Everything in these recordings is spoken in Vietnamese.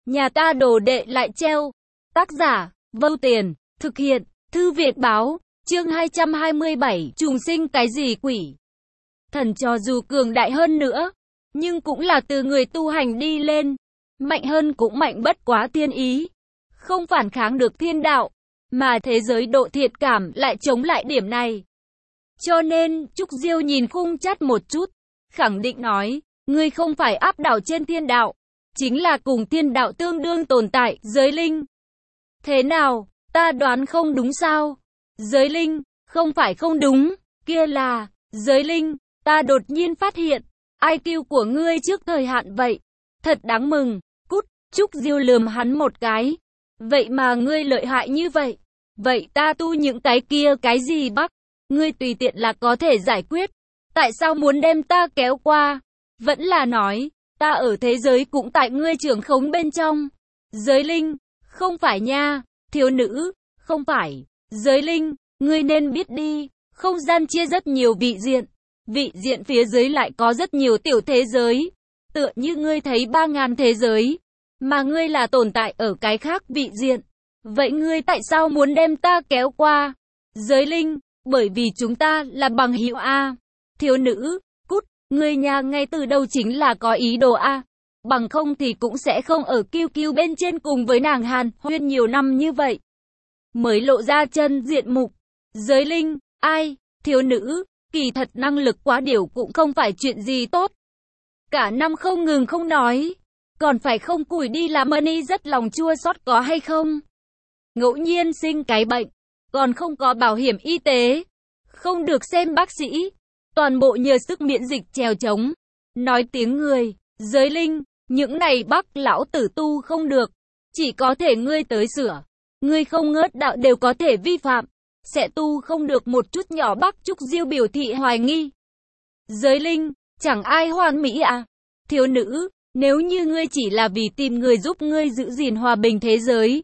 Nhà ta đồ đệ lại treo. Tác giả, Vâu Tiền, thực hiện, Thư Viện Báo, chương 227, trùng sinh cái gì quỷ. Thần cho dù cường đại hơn nữa, nhưng cũng là từ người tu hành đi lên. Mạnh hơn cũng mạnh bất quá thiên ý. Không phản kháng được thiên đạo, mà thế giới độ thiện cảm lại chống lại điểm này. Cho nên, Trúc Diêu nhìn Khung Chắt một chút, khẳng định nói, ngươi không phải áp đảo trên thiên đạo, chính là cùng thiên đạo tương đương tồn tại, giới linh. Thế nào, ta đoán không đúng sao? Giới linh, không phải không đúng, kia là, giới linh, ta đột nhiên phát hiện, IQ của ngươi trước thời hạn vậy. Thật đáng mừng, cút, Trúc Diêu lườm hắn một cái. Vậy mà ngươi lợi hại như vậy. Vậy ta tu những cái kia cái gì bắc? Ngươi tùy tiện là có thể giải quyết. Tại sao muốn đem ta kéo qua? Vẫn là nói, ta ở thế giới cũng tại ngươi trưởng khống bên trong. Giới linh, không phải nha, thiếu nữ, không phải. Giới linh, ngươi nên biết đi, không gian chia rất nhiều vị diện. Vị diện phía dưới lại có rất nhiều tiểu thế giới. Tựa như ngươi thấy 3.000 thế giới, mà ngươi là tồn tại ở cái khác vị diện. Vậy ngươi tại sao muốn đem ta kéo qua? Giới linh, bởi vì chúng ta là bằng hữu a. Thiếu nữ, cút, ngươi nhà ngay từ đầu chính là có ý đồ a. Bằng không thì cũng sẽ không ở QQ bên trên cùng với nàng Hàn Huyên nhiều năm như vậy. Mới lộ ra chân diện mục. Giới linh, ai? Thiếu nữ, kỳ thật năng lực quá điều cũng không phải chuyện gì tốt. Cả năm không ngừng không nói, còn phải không củi đi làm money rất lòng chua xót có hay không? Ngẫu nhiên sinh cái bệnh, còn không có bảo hiểm y tế, không được xem bác sĩ, toàn bộ nhờ sức miễn dịch trèo trống. Nói tiếng người, giới linh, những này bác lão tử tu không được, chỉ có thể ngươi tới sửa. Ngươi không ngớt đạo đều có thể vi phạm, sẽ tu không được một chút nhỏ bác. Trúc Diêu biểu thị hoài nghi. Giới linh, chẳng ai hoàn mỹ à? Thiếu nữ, nếu như ngươi chỉ là vì tìm người giúp ngươi giữ gìn hòa bình thế giới,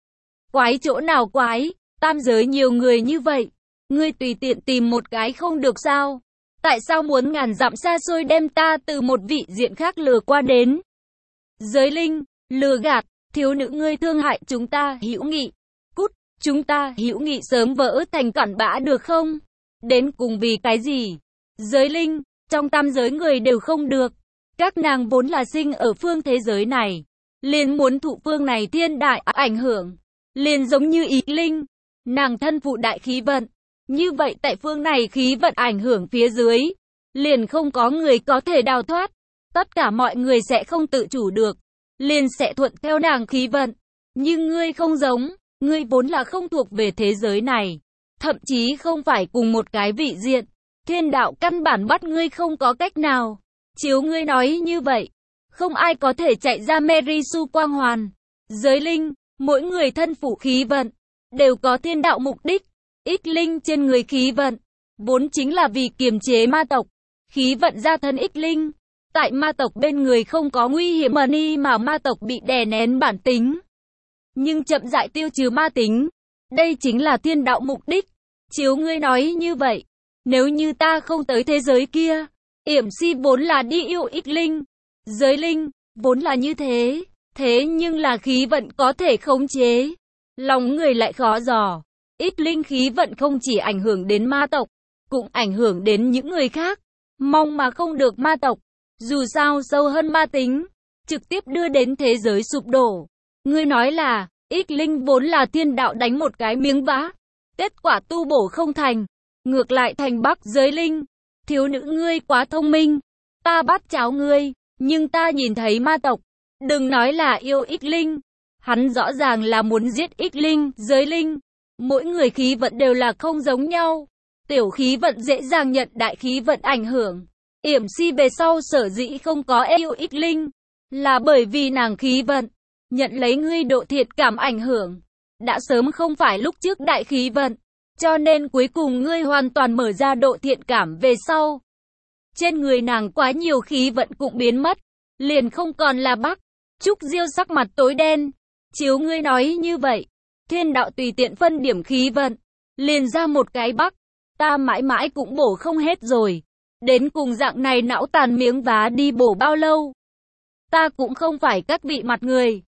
quái chỗ nào quái, tam giới nhiều người như vậy, ngươi tùy tiện tìm một cái không được sao? Tại sao muốn ngàn dặm xa xôi đem ta từ một vị diện khác lừa qua đến? Giới linh, lừa gạt, thiếu nữ ngươi thương hại chúng ta hữu nghị. Cút, chúng ta hữu nghị sớm vỡ thành cặn bã được không? Đến cùng vì cái gì? Giới linh, trong tam giới người đều không được. Các nàng vốn là sinh ở phương thế giới này, liền muốn thụ phương này thiên đại ảnh hưởng, liền giống như ý linh, nàng thân phụ đại khí vận. Như vậy tại phương này khí vận ảnh hưởng phía dưới, liền không có người có thể đào thoát. Tất cả mọi người sẽ không tự chủ được, liền sẽ thuận theo nàng khí vận. Nhưng ngươi không giống, ngươi vốn là không thuộc về thế giới này, thậm chí không phải cùng một cái vị diện. Thiên đạo căn bản bắt ngươi không có cách nào. Chiếu ngươi nói như vậy, không ai có thể chạy ra Merisu quang hoàn. Giới linh, mỗi người thân phụ khí vận, đều có thiên đạo mục đích. Ít linh trên người khí vận, vốn chính là vì kiềm chế ma tộc. Khí vận ra thân ít linh, tại ma tộc bên người không có nguy hiểm mà ma tộc bị đè nén bản tính. Nhưng chậm rãi tiêu trừ ma tính, đây chính là thiên đạo mục đích. Chiếu ngươi nói như vậy, nếu như ta không tới thế giới kia, Yểm Si vốn là đi yêu ít linh. Giới linh, vốn là như thế, thế nhưng là khí vận có thể khống chế, lòng người lại khó dò. Ít linh khí vận không chỉ ảnh hưởng đến ma tộc, cũng ảnh hưởng đến những người khác. Mong mà không được ma tộc, dù sao sâu hơn ma tính, trực tiếp đưa đến thế giới sụp đổ. Ngươi nói là, ít linh vốn là thiên đạo đánh một cái miếng vá, kết quả tu bổ không thành, ngược lại thành bắc. Giới linh, thiếu nữ ngươi quá thông minh, ta bắt cháo ngươi, nhưng ta nhìn thấy ma tộc, đừng nói là yêu ít linh, hắn rõ ràng là muốn giết ít linh. Giới linh, mỗi người khí vận đều là không giống nhau, tiểu khí vận dễ dàng nhận đại khí vận ảnh hưởng. Yểm Si về sau sở dĩ không có yêu ít linh, là bởi vì nàng khí vận nhận lấy ngươi độ thiện cảm ảnh hưởng, đã sớm không phải lúc trước đại khí vận, cho nên cuối cùng ngươi hoàn toàn mở ra độ thiện cảm về sau. Trên người nàng quá nhiều khí vận cũng biến mất, liền không còn là bắc. Trúc Diêu sắc mặt tối đen, chiếu ngươi nói như vậy, thiên đạo tùy tiện phân điểm khí vận, liền ra một cái bắc, ta mãi mãi cũng bổ không hết rồi. Đến cùng dạng này não tàn miếng vá đi bổ bao lâu? Ta cũng không phải các vị mặt người,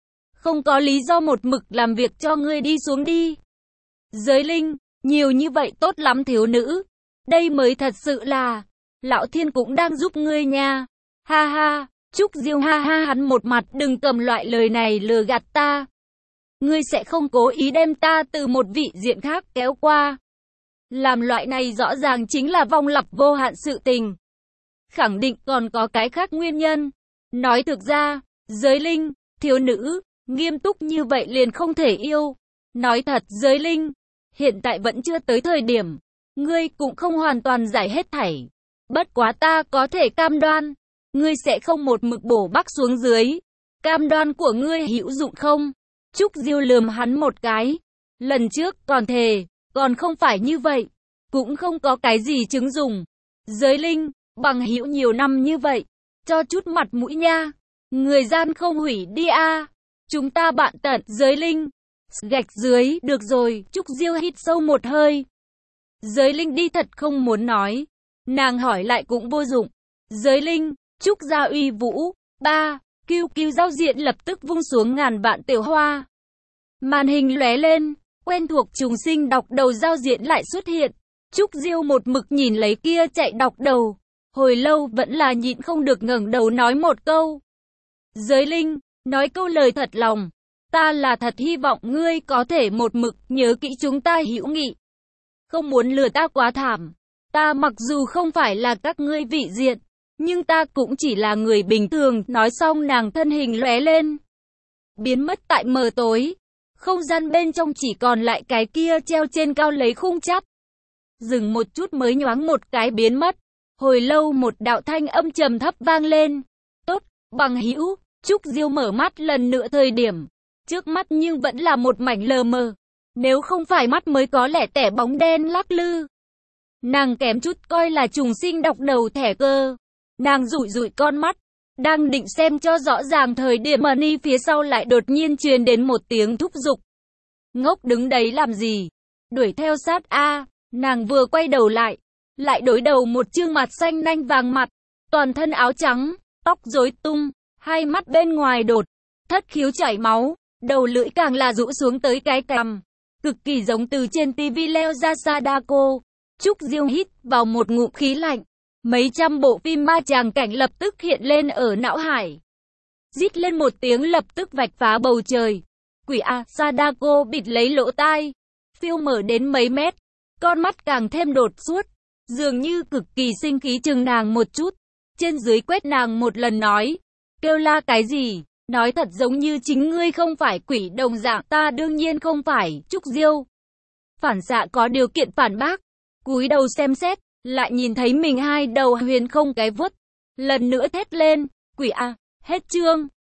không có lý do một mực làm việc cho ngươi đi xuống đi. Giới linh, nhiều như vậy tốt lắm thiếu nữ. Đây mới thật sự là, lão thiên cũng đang giúp ngươi nha. Ha ha, Trúc Diêu ha ha hắn một mặt đừng cầm loại lời này lừa gạt ta. Ngươi sẽ không cố ý đem ta từ một vị diện khác kéo qua. Làm loại này rõ ràng chính là vong lặp vô hạn sự tình. Khẳng định còn có cái khác nguyên nhân. Nói thực ra, giới linh, thiếu nữ, nghiêm túc như vậy liền không thể yêu. Nói thật giới linh, hiện tại vẫn chưa tới thời điểm. Ngươi cũng không hoàn toàn giải hết thảy. Bất quá ta có thể cam đoan. Ngươi sẽ không một mực bổ bắc xuống dưới. Cam đoan của ngươi hữu dụng không? Trúc Diêu lườm hắn một cái. Lần trước còn thề, còn không phải như vậy. Cũng không có cái gì chứng dùng. Giới linh, bằng hữu nhiều năm như vậy. Cho chút mặt mũi nha. Người gian không hủy đi a. Chúng ta bạn tận giới linh. Gạch dưới, được rồi, Trúc Diêu hít sâu một hơi. Giới linh đi thật không muốn nói. Nàng hỏi lại cũng vô dụng. Giới linh, Trúc gia uy vũ. 3. QQ giao diện lập tức vung xuống ngàn vạn tiểu hoa. Màn hình lóe lên, quen thuộc trùng sinh đọc đầu giao diện lại xuất hiện. Trúc Diêu một mực nhìn lấy kia chạy đọc đầu. Hồi lâu vẫn là nhịn không được ngẩng đầu nói một câu. Giới linh, nói câu lời thật lòng. Ta là thật hy vọng ngươi có thể một mực nhớ kỹ chúng ta hữu nghị. Không muốn lừa ta quá thảm. Ta mặc dù không phải là các ngươi vị diện, nhưng ta cũng chỉ là người bình thường. Nói xong nàng thân hình lóe lên, biến mất tại mờ tối. Không gian bên trong chỉ còn lại cái kia treo trên cao lấy khung chắp. Dừng một chút mới nhoáng một cái biến mất. Hồi lâu một đạo thanh âm trầm thấp vang lên. Tốt, bằng hữu. Trúc Diêu mở mắt lần nữa thời điểm. Trước mắt nhưng vẫn là một mảnh lờ mờ. Nếu không phải mắt mới có lẻ tẻ bóng đen lắc lư. Nàng kém chút coi là trùng sinh đọc đầu thẻ cơ. Nàng dụi dụi con mắt. Đang định xem cho rõ ràng thời điểm mà ni phía sau lại đột nhiên truyền đến một tiếng thúc giục. Ngốc đứng đấy làm gì? Đuổi theo sát a. Nàng vừa quay đầu lại đối đầu một trương mặt xanh nanh vàng mặt. Toàn thân áo trắng, tóc rối tung, hai mắt bên ngoài đột, thất khiếu chảy máu. Đầu lưỡi càng là rũ xuống tới cái cằm. Cực kỳ giống từ trên tivi leo ra Sadako. Trúc Diêu hít vào một ngụm khí lạnh. Mấy trăm bộ phim ma tràng cảnh lập tức hiện lên ở não hải. Rít lên một tiếng lập tức vạch phá bầu trời. Quỷ a, Sadako bịt lấy lỗ tai. Phiêu mở đến mấy mét. Con mắt càng thêm đột xuất. Dường như cực kỳ sinh khí chừng nàng một chút. Trên dưới quét nàng một lần nói. Kêu la cái gì? Nói thật giống như chính ngươi không phải quỷ đồng dạng. Ta đương nhiên không phải. Trúc Diêu phản xạ có điều kiện phản bác. Cúi đầu xem xét, lại nhìn thấy mình hai đầu huyền không cái vuốt. Lần nữa thét lên. Quỷ a, hết chương.